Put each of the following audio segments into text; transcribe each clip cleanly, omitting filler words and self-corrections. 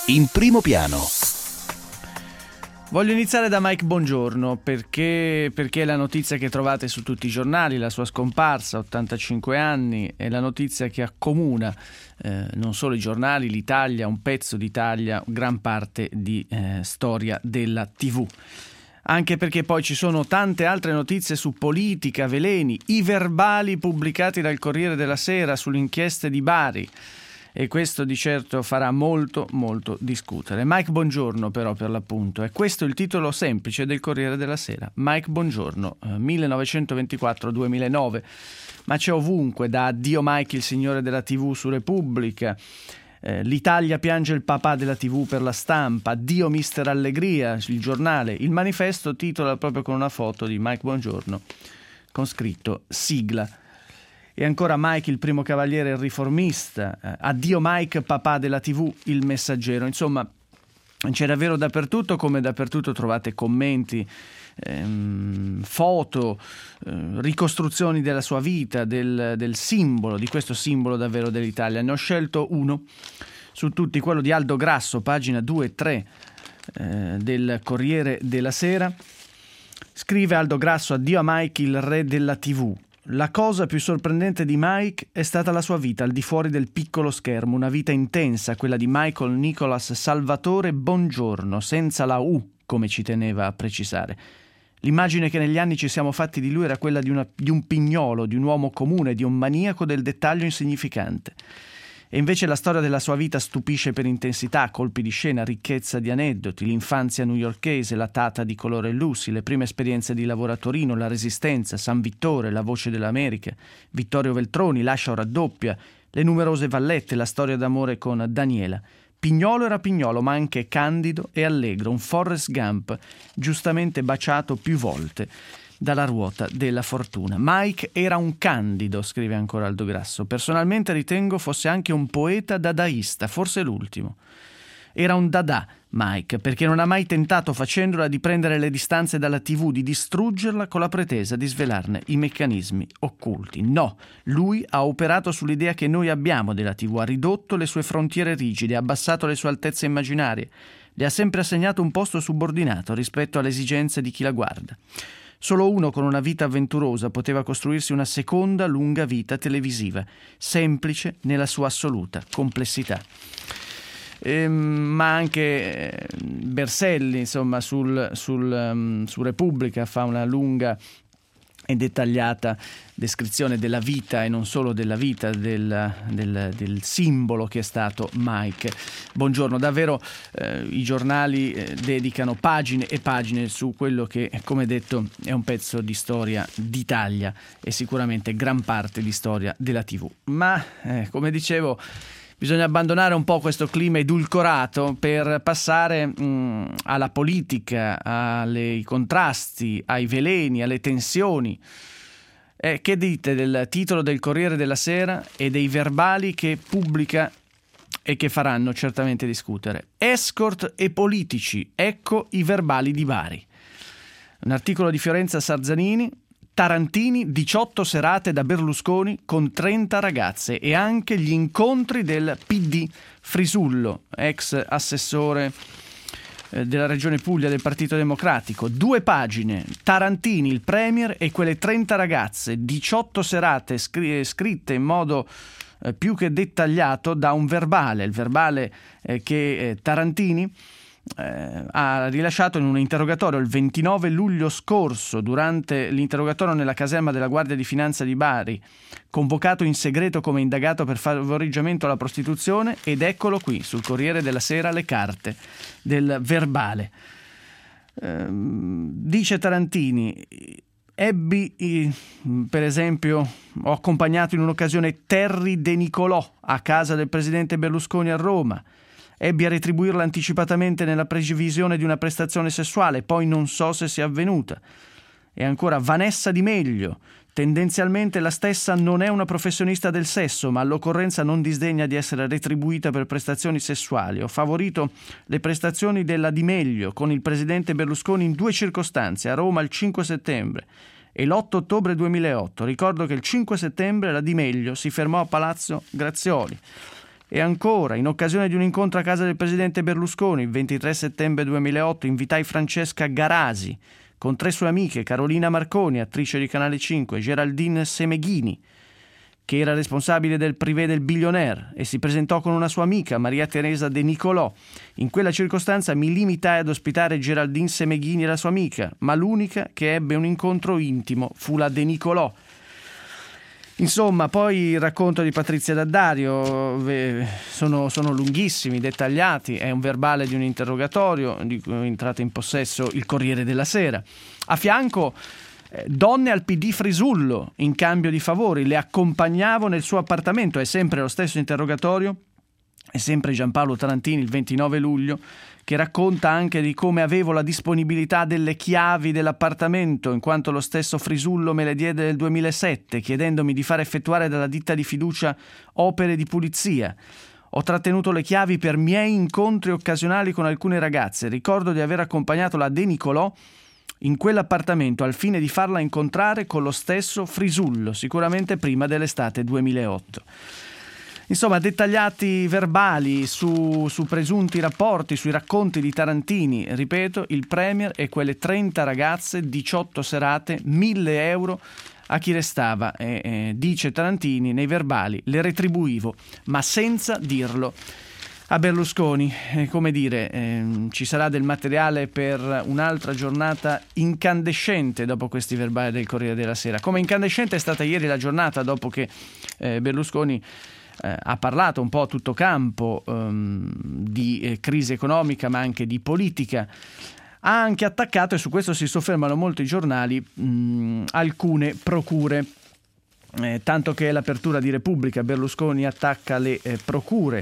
in primo piano. Voglio iniziare da Mike Bongiorno perché è la notizia che trovate su tutti i giornali, la sua scomparsa, 85 anni, è la notizia che accomuna non solo i giornali, l'Italia, un pezzo d'Italia, gran parte di storia della TV. Anche perché poi ci sono tante altre notizie su politica, veleni, i verbali pubblicati dal Corriere della Sera sulle inchieste di Bari. E questo di certo farà molto discutere. Mike Bongiorno però, per l'appunto, è questo il titolo semplice del Corriere della Sera. Mike Bongiorno, 1924-2009, ma c'è ovunque, da Addio Mike il signore della TV su Repubblica, l'Italia piange il papà della TV per La Stampa, Addio Mister Allegria, il giornale, il Manifesto titola proprio con una foto di Mike Bongiorno con scritto sigla. E ancora Mike, il primo cavaliere, il riformista, addio Mike, papà della TV, il Messaggero. Insomma, c'è davvero dappertutto, come dappertutto trovate commenti, foto, ricostruzioni della sua vita, del simbolo, di questo simbolo davvero dell'Italia. Ne ho scelto uno su tutti, quello di Aldo Grasso, pagina 2 e 3 del Corriere della Sera. Scrive Aldo Grasso, addio a Mike, il re della TV. La cosa più sorprendente di Mike è stata la sua vita al di fuori del piccolo schermo, una vita intensa, quella di Michael Nicholas Salvatore Bongiorno, senza la U, come ci teneva a precisare. L'immagine che negli anni ci siamo fatti di lui era quella di un pignolo, di un uomo comune, di un maniaco del dettaglio insignificante. E invece la storia della sua vita stupisce per intensità, colpi di scena, ricchezza di aneddoti, l'infanzia newyorkese, la tata di colore Lucy, le prime esperienze di lavoro a Torino, la Resistenza, San Vittore, la Voce dell'America, Vittorio Veltroni, Lascia o raddoppia, le numerose vallette, la storia d'amore con Daniela. Pignolo era Pignolo, ma anche candido e allegro, un Forrest Gump, giustamente baciato più volte dalla ruota della fortuna. Mike era un candido, scrive ancora Aldo Grasso. Personalmente ritengo fosse anche un poeta dadaista, forse l'ultimo. Era un dada, Mike, perché non ha mai tentato, facendola, di prendere le distanze dalla TV, di distruggerla con la pretesa di svelarne i meccanismi occulti. No, lui ha operato sull'idea che noi abbiamo della TV, ha ridotto le sue frontiere rigide, ha abbassato le sue altezze immaginarie, le ha sempre assegnato un posto subordinato rispetto alle esigenze di chi la guarda. Solo uno con una vita avventurosa poteva costruirsi una seconda lunga vita televisiva, semplice nella sua assoluta complessità. Ma anche Berselli, insomma, su Repubblica fa una lunga e dettagliata descrizione della vita, e non solo della vita, del simbolo che è stato Mike Bongiorno. Davvero i giornali dedicano pagine e pagine su quello che, come detto, è un pezzo di storia d'Italia e sicuramente gran parte di storia della TV. Ma, come dicevo, bisogna abbandonare un po' questo clima edulcorato per passare alla politica, ai contrasti, ai veleni, alle tensioni. Che dite del titolo del Corriere della Sera e dei verbali che pubblica e che faranno certamente discutere? Escort e politici, ecco i verbali di Bari. Un articolo di Fiorenza Sarzanini. Tarantini, 18 serate da Berlusconi con 30 ragazze, e anche gli incontri del PD. Frisullo, ex assessore della Regione Puglia del Partito Democratico. 2 pagine, Tarantini, il premier e quelle 30 ragazze, 18 serate scritte in modo più che dettagliato da un verbale, il verbale che Tarantini ha rilasciato in un interrogatorio il 29 luglio scorso, durante l'interrogatorio nella caserma della Guardia di Finanza di Bari, convocato in segreto come indagato per favoreggiamento alla prostituzione. Ed eccolo qui sul Corriere della Sera le carte del verbale. Dice Tarantini: ebbi, per esempio, ho accompagnato in un'occasione Terry De Nicolò a casa del presidente Berlusconi a Roma. Ebbi a retribuirla anticipatamente nella previsione di una prestazione sessuale, poi non so se sia avvenuta. E ancora Vanessa Di Meglio. Tendenzialmente la stessa non è una professionista del sesso, ma all'occorrenza non disdegna di essere retribuita per prestazioni sessuali. Ho favorito le prestazioni della Di Meglio con il presidente Berlusconi in 2 circostanze, a Roma il 5 settembre e l'8 ottobre 2008. Ricordo che il 5 settembre la Di Meglio si fermò a Palazzo Grazioli. E ancora, in occasione di un incontro a casa del presidente Berlusconi, il 23 settembre 2008, invitai Francesca Garasi con 3 sue amiche, Carolina Marconi, attrice di Canale 5, Geraldine Semeghini, che era responsabile del privé del Billionaire, e si presentò con una sua amica, Maria Teresa De Nicolò. In quella circostanza mi limitai ad ospitare Geraldine Semeghini e la sua amica, ma l'unica che ebbe un incontro intimo fu la De Nicolò. Insomma, poi il racconto di Patrizia D'Addario sono lunghissimi, dettagliati, è un verbale di un interrogatorio di cui è entrato in possesso il Corriere della Sera. A fianco donne al PD Frisullo in cambio di favori, le accompagnavo nel suo appartamento, è sempre lo stesso interrogatorio, è sempre Giampaolo Tarantini il 29 luglio, che racconta anche di come avevo la disponibilità delle chiavi dell'appartamento, in quanto lo stesso Frisullo me le diede nel 2007, chiedendomi di far effettuare dalla ditta di fiducia opere di pulizia. Ho trattenuto le chiavi per miei incontri occasionali con alcune ragazze. Ricordo di aver accompagnato la De Nicolò in quell'appartamento al fine di farla incontrare con lo stesso Frisullo, sicuramente prima dell'estate 2008. Insomma, dettagliati verbali su presunti rapporti, sui racconti di Tarantini. Ripeto, il Premier e quelle 30 ragazze, 18 serate, 1.000 euro a chi restava. Dice Tarantini nei verbali, le retribuivo, ma senza dirlo a Berlusconi. Come dire, ci sarà del materiale per un'altra giornata incandescente dopo questi verbali del Corriere della Sera. Come incandescente è stata ieri la giornata dopo che Berlusconi ha parlato un po' a tutto campo di crisi economica ma anche di politica. Ha anche attaccato, e su questo si soffermano molto i giornali, alcune procure, tanto che l'apertura di Repubblica, Berlusconi attacca le procure.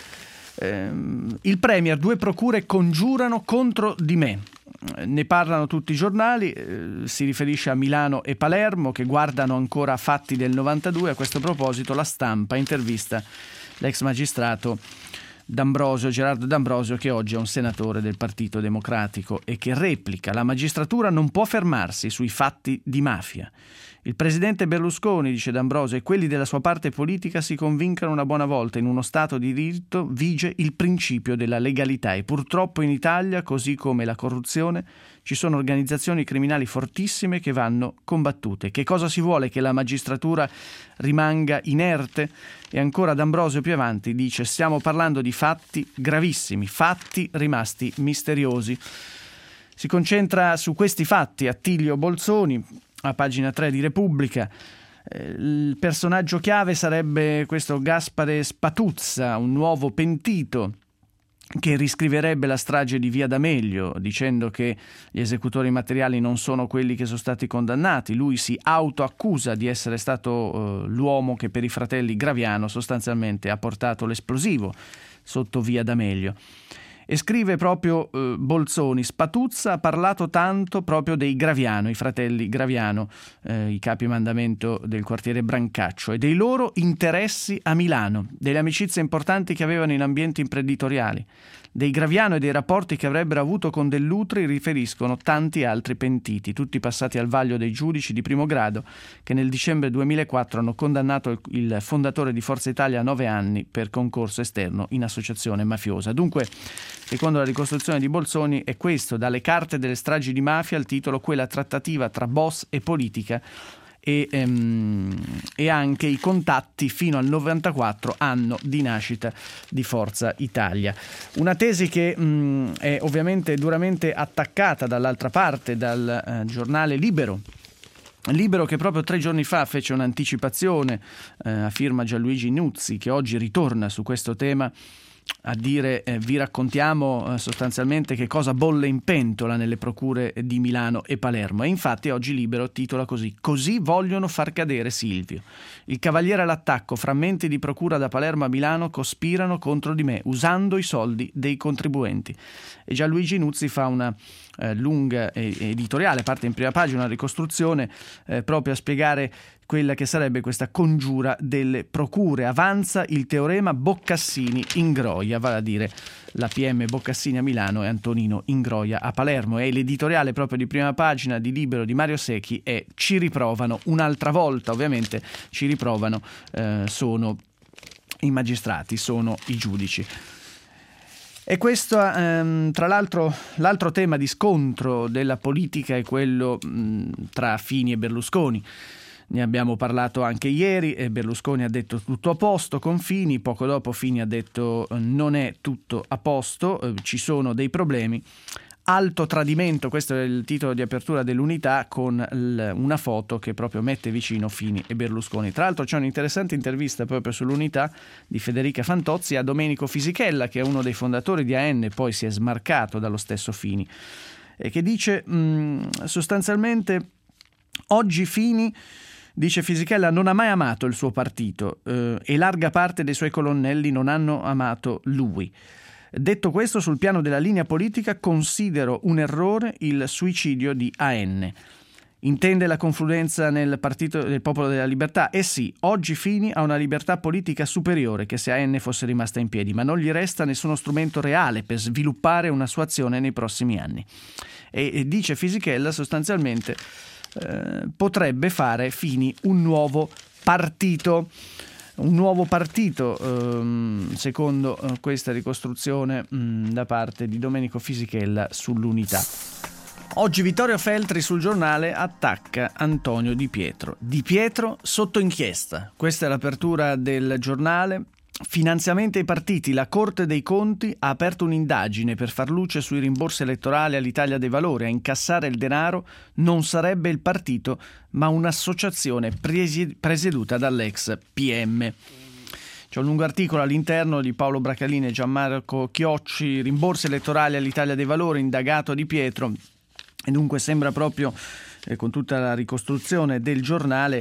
Il Premier, 2 procure congiurano contro di me. Ne parlano tutti i giornali, si riferisce a Milano e Palermo che guardano ancora a fatti del 92. A questo proposito La Stampa intervista l'ex magistrato D'Ambrosio, Gerardo D'Ambrosio, che oggi è un senatore del Partito Democratico e che replica: la magistratura non può fermarsi sui fatti di mafia. Il presidente Berlusconi, dice D'Ambrosio, e quelli della sua parte politica si convincano una buona volta: in uno Stato di diritto vige il principio della legalità e purtroppo in Italia, così come la corruzione, ci sono organizzazioni criminali fortissime che vanno combattute. Che cosa si vuole? Che la magistratura rimanga inerte? E ancora D'Ambrosio più avanti dice: stiamo parlando di fatti gravissimi, fatti rimasti misteriosi. Si concentra su questi fatti Attilio Bolzoni, a pagina 3 di Repubblica. Il personaggio chiave sarebbe questo Gaspare Spatuzza, un nuovo pentito che riscriverebbe la strage di Via D'Amelio, dicendo che gli esecutori materiali non sono quelli che sono stati condannati. Lui si autoaccusa di essere stato l'uomo che per i fratelli Graviano sostanzialmente ha portato l'esplosivo sotto Via D'Amelio. E scrive proprio Bolzoni: Spatuzza ha parlato tanto proprio dei Graviano, i fratelli Graviano, i capi mandamento del quartiere Brancaccio, e dei loro interessi a Milano, delle amicizie importanti che avevano in ambienti imprenditoriali. Dei Graviano e dei rapporti che avrebbero avuto con Dell'Utri riferiscono tanti altri pentiti, tutti passati al vaglio dei giudici di primo grado, che nel dicembre 2004 hanno condannato il fondatore di Forza Italia a 9 anni per concorso esterno in associazione mafiosa. Dunque, secondo la ricostruzione di Bolzoni, è questo: dalle carte delle stragi di mafia, il titolo quella trattativa tra boss e politica, e anche i contatti fino al 94, anno di nascita di Forza Italia. Una tesi che è ovviamente duramente attaccata dall'altra parte dal giornale Libero, che proprio 3 giorni fa fece un'anticipazione a firma Gianluigi Nuzzi, che oggi ritorna su questo tema a dire: vi raccontiamo sostanzialmente che cosa bolle in pentola nelle procure di Milano e Palermo. E infatti oggi Libero titola così: così vogliono far cadere Silvio. Il cavaliere all'attacco, frammenti di procura da Palermo a Milano cospirano contro di me usando i soldi dei contribuenti. E Gianluigi Nuzzi fa una lunga editoriale, parte in prima pagina, una ricostruzione proprio a spiegare quella che sarebbe questa congiura delle procure. Avanza il teorema Boccassini-Ingroia, vale a dire la PM Boccassini a Milano e Antonino Ingroia a Palermo. E l'editoriale proprio di prima pagina di Libero di Mario Secchi è: ci riprovano un'altra volta. Ovviamente ci riprovano sono i magistrati sono i giudici. E questo, tra l'altro tema di scontro della politica è quello tra Fini e Berlusconi. Ne abbiamo parlato anche ieri e Berlusconi ha detto tutto a posto con Fini, poco dopo Fini ha detto non è tutto a posto, ci sono dei problemi. Alto tradimento, questo è il titolo di apertura dell'Unità, con una foto che proprio mette vicino Fini e Berlusconi. Tra l'altro c'è un'interessante intervista proprio sull'Unità di Federica Fantozzi a Domenico Fisichella, che è uno dei fondatori di AN, poi si è smarcato dallo stesso Fini, e che dice sostanzialmente oggi Fini, dice Fisichella, non ha mai amato il suo partito e larga parte dei suoi colonnelli non hanno amato lui. Detto questo, sul piano della linea politica considero un errore il suicidio di AN. Intende la confluenza nel partito del Popolo della Libertà? Eh sì, oggi Fini ha una libertà politica superiore che se AN fosse rimasta in piedi, ma non gli resta nessuno strumento reale per sviluppare una sua azione nei prossimi anni. E dice Fisichella sostanzialmente potrebbe fare Fini un nuovo partito. Un nuovo partito, secondo questa ricostruzione da parte di Domenico Fisichella sull'Unità. Oggi Vittorio Feltri sul Giornale attacca Antonio Di Pietro. Di Pietro sotto inchiesta. Questa è l'apertura del Giornale. Finanziamenti ai partiti. La Corte dei Conti ha aperto un'indagine per far luce sui rimborsi elettorali all'Italia dei Valori. A incassare il denaro non sarebbe il partito, ma un'associazione presieduta dall'ex PM. C'è un lungo articolo all'interno di Paolo Bracalini e Gianmarco Chiocci, rimborsi elettorali all'Italia dei Valori, indagato Di Pietro. E dunque sembra proprio, con tutta la ricostruzione del Giornale,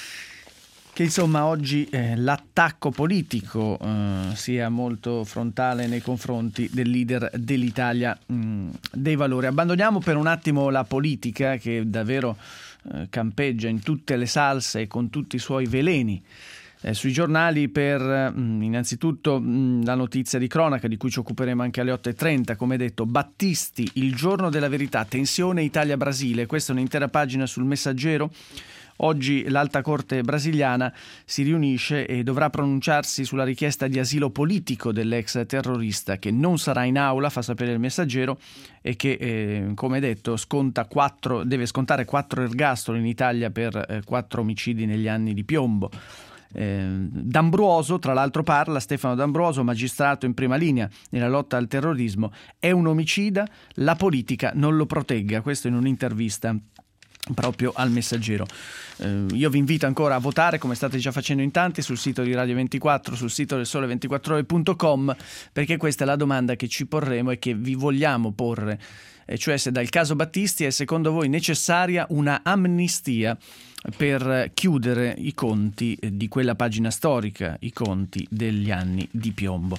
che insomma oggi l'attacco politico sia molto frontale nei confronti del leader dell'Italia dei Valori. Abbandoniamo per un attimo la politica, che davvero campeggia in tutte le salse e con tutti i suoi veleni sui giornali, per innanzitutto la notizia di cronaca di cui ci occuperemo anche alle 8.30. Come detto, Battisti, il giorno della verità, tensione Italia-Brasile. Questa è un'intera pagina sul Messaggero. Oggi l'Alta Corte brasiliana si riunisce e dovrà pronunciarsi sulla richiesta di asilo politico dell'ex terrorista, che non sarà in aula, fa sapere il Messaggero, e che, come detto, deve scontare 4 ergastoli in Italia per 4 omicidi negli anni di piombo. D'Ambruoso, tra l'altro, parla Stefano D'Ambruoso, magistrato in prima linea nella lotta al terrorismo. È un omicida, la politica non lo protegga. Questo in un'intervista proprio al Messaggero. Io vi invito ancora a votare, come state già facendo in tanti, sul sito di Radio 24, sul sito del sole24ore.com, perché questa è la domanda che ci porremo e che vi vogliamo porre, cioè se dal caso Battisti è secondo voi necessaria una amnistia per chiudere i conti di quella pagina storica, i conti degli anni di piombo.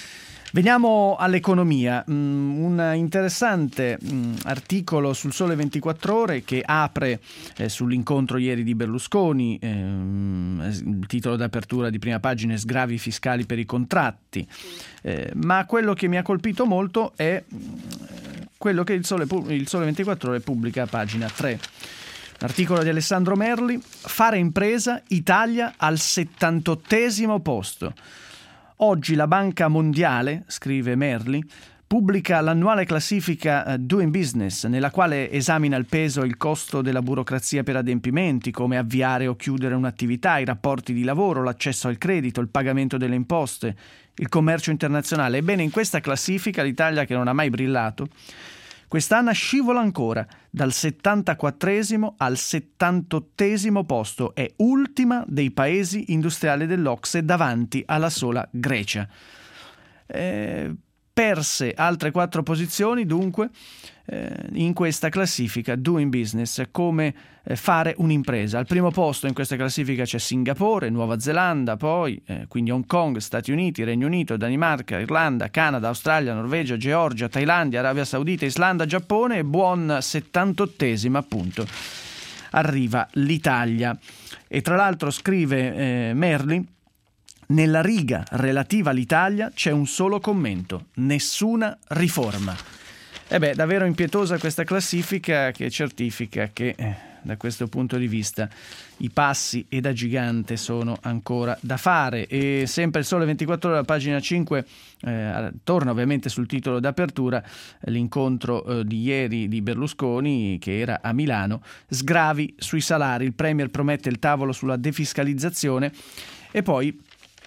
Veniamo all'economia, un interessante articolo sul Sole 24 Ore che apre sull'incontro ieri di Berlusconi, il titolo d'apertura di prima pagina è sgravi fiscali per i contratti, ma quello che mi ha colpito molto è quello che il Sole 24 Ore pubblica a pagina 3. L'articolo di Alessandro Merli, fare impresa, Italia al 78° posto. Oggi la Banca Mondiale, scrive Merli, pubblica l'annuale classifica Doing Business, nella quale esamina il peso e il costo della burocrazia per adempimenti, come avviare o chiudere un'attività, i rapporti di lavoro, l'accesso al credito, il pagamento delle imposte, il commercio internazionale. Ebbene, in questa classifica l'Italia, che non ha mai brillato, quest'anno scivola ancora dal 74° al 78° posto, è ultima dei paesi industriali dell'OCSE davanti alla sola Grecia. Perse altre 4 posizioni dunque in questa classifica Doing Business, come fare un'impresa. Al primo posto in questa classifica c'è Singapore, Nuova Zelanda, poi quindi Hong Kong, Stati Uniti, Regno Unito, Danimarca, Irlanda, Canada, Australia, Norvegia, Georgia, Thailandia, Arabia Saudita, Islanda, Giappone, e buon 78° appunto arriva l'Italia. E tra l'altro scrive Merli, nella riga relativa all'Italia c'è un solo commento: nessuna riforma. Davvero impietosa questa classifica, che certifica che da questo punto di vista i passi e da gigante sono ancora da fare. E sempre il Sole 24 Ore, la pagina 5, torna ovviamente sul titolo d'apertura, l'incontro di ieri di Berlusconi che era a Milano, sgravi sui salari, il Premier promette il tavolo sulla defiscalizzazione e poi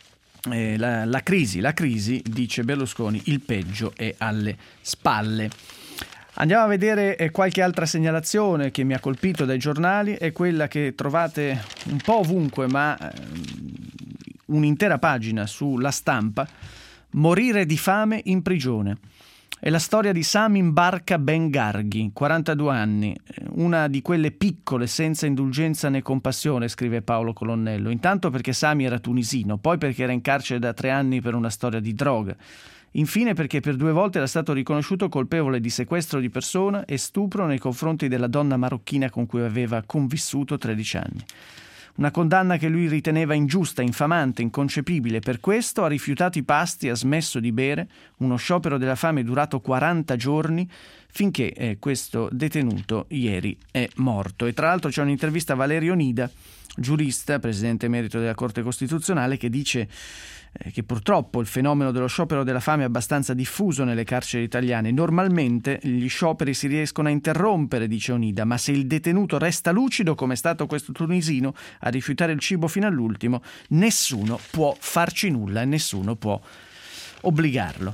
la crisi, dice Berlusconi, il peggio è alle spalle. Andiamo a vedere qualche altra segnalazione che mi ha colpito dai giornali, è quella che trovate un po' ovunque, ma un'intera pagina sulla Stampa: morire di fame in prigione. È la storia di Samin Barka Ben Garghi, 42 anni, una di quelle piccole senza indulgenza né compassione, scrive Paolo Colonnello. Intanto perché Sami era tunisino, poi perché era in carcere da 3 anni per una storia di droga. Infine perché per 2 volte era stato riconosciuto colpevole di sequestro di persona e stupro nei confronti della donna marocchina con cui aveva convissuto 13 anni. Una condanna che lui riteneva ingiusta, infamante, inconcepibile. Per questo ha rifiutato i pasti, ha smesso di bere. Uno sciopero della fame durato 40 giorni finché questo detenuto ieri è morto. E tra l'altro c'è un'intervista a Valerio Nida, giurista, presidente emerito della Corte Costituzionale, che dice che purtroppo il fenomeno dello sciopero della fame è abbastanza diffuso nelle carceri italiane. Normalmente gli scioperi si riescono a interrompere, dice Onida, ma se il detenuto resta lucido, come è stato questo tunisino, a rifiutare il cibo fino all'ultimo, nessuno può farci nulla e nessuno può obbligarlo.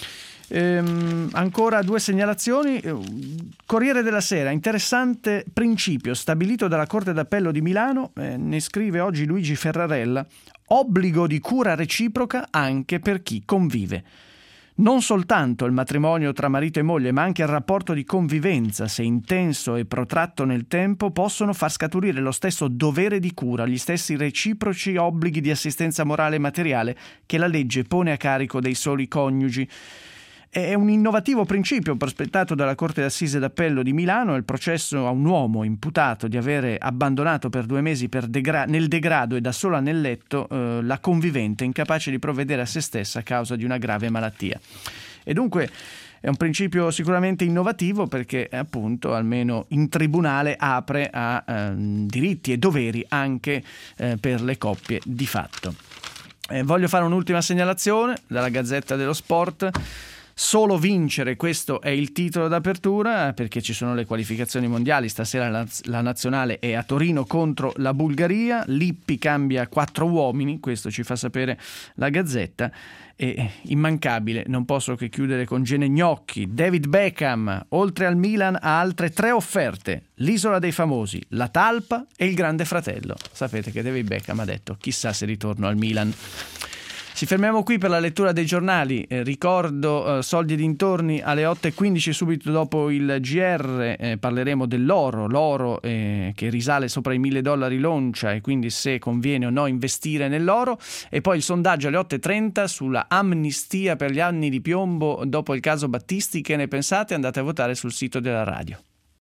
Ancora 2 segnalazioni. Corriere della Sera, interessante principio stabilito dalla Corte d'Appello di Milano, ne scrive oggi Luigi Ferrarella: obbligo di cura reciproca anche per chi convive. Non soltanto il matrimonio tra marito e moglie, ma anche il rapporto di convivenza, se intenso e protratto nel tempo, possono far scaturire lo stesso dovere di cura, gli stessi reciproci obblighi di assistenza morale e materiale che la legge pone a carico dei soli coniugi. È un innovativo principio prospettato dalla Corte d'Assise d'Appello di Milano. Il processo a un uomo imputato di avere abbandonato per 2 mesi nel degrado e da sola nel letto la convivente incapace di provvedere a se stessa a causa di una grave malattia. E dunque è un principio sicuramente innovativo perché appunto almeno in tribunale apre a diritti e doveri anche per le coppie di fatto. Voglio fare un'ultima segnalazione dalla Gazzetta dello Sport. Solo vincere, questo è il titolo d'apertura, perché ci sono le qualificazioni mondiali. Stasera la nazionale è a Torino contro la Bulgaria. Lippi cambia 4 uomini, questo ci fa sapere la Gazzetta. E immancabile, non posso che chiudere con Gene Gnocchi. David Beckham, oltre al Milan, ha altre 3 offerte: l'Isola dei Famosi, la Talpa e il Grande Fratello. Sapete che David Beckham ha detto: chissà se ritorno al Milan. Ci fermiamo qui per la lettura dei giornali. Ricordo Soldi e dintorni alle 8:15, subito dopo il GR. Parleremo dell'oro, l'oro che risale sopra i $1.000 Loncia, e quindi se conviene o no investire nell'oro. E poi il sondaggio alle 8:30 sulla amnistia per gli anni di piombo dopo il caso Battisti. Che ne pensate? Andate a votare sul sito della radio.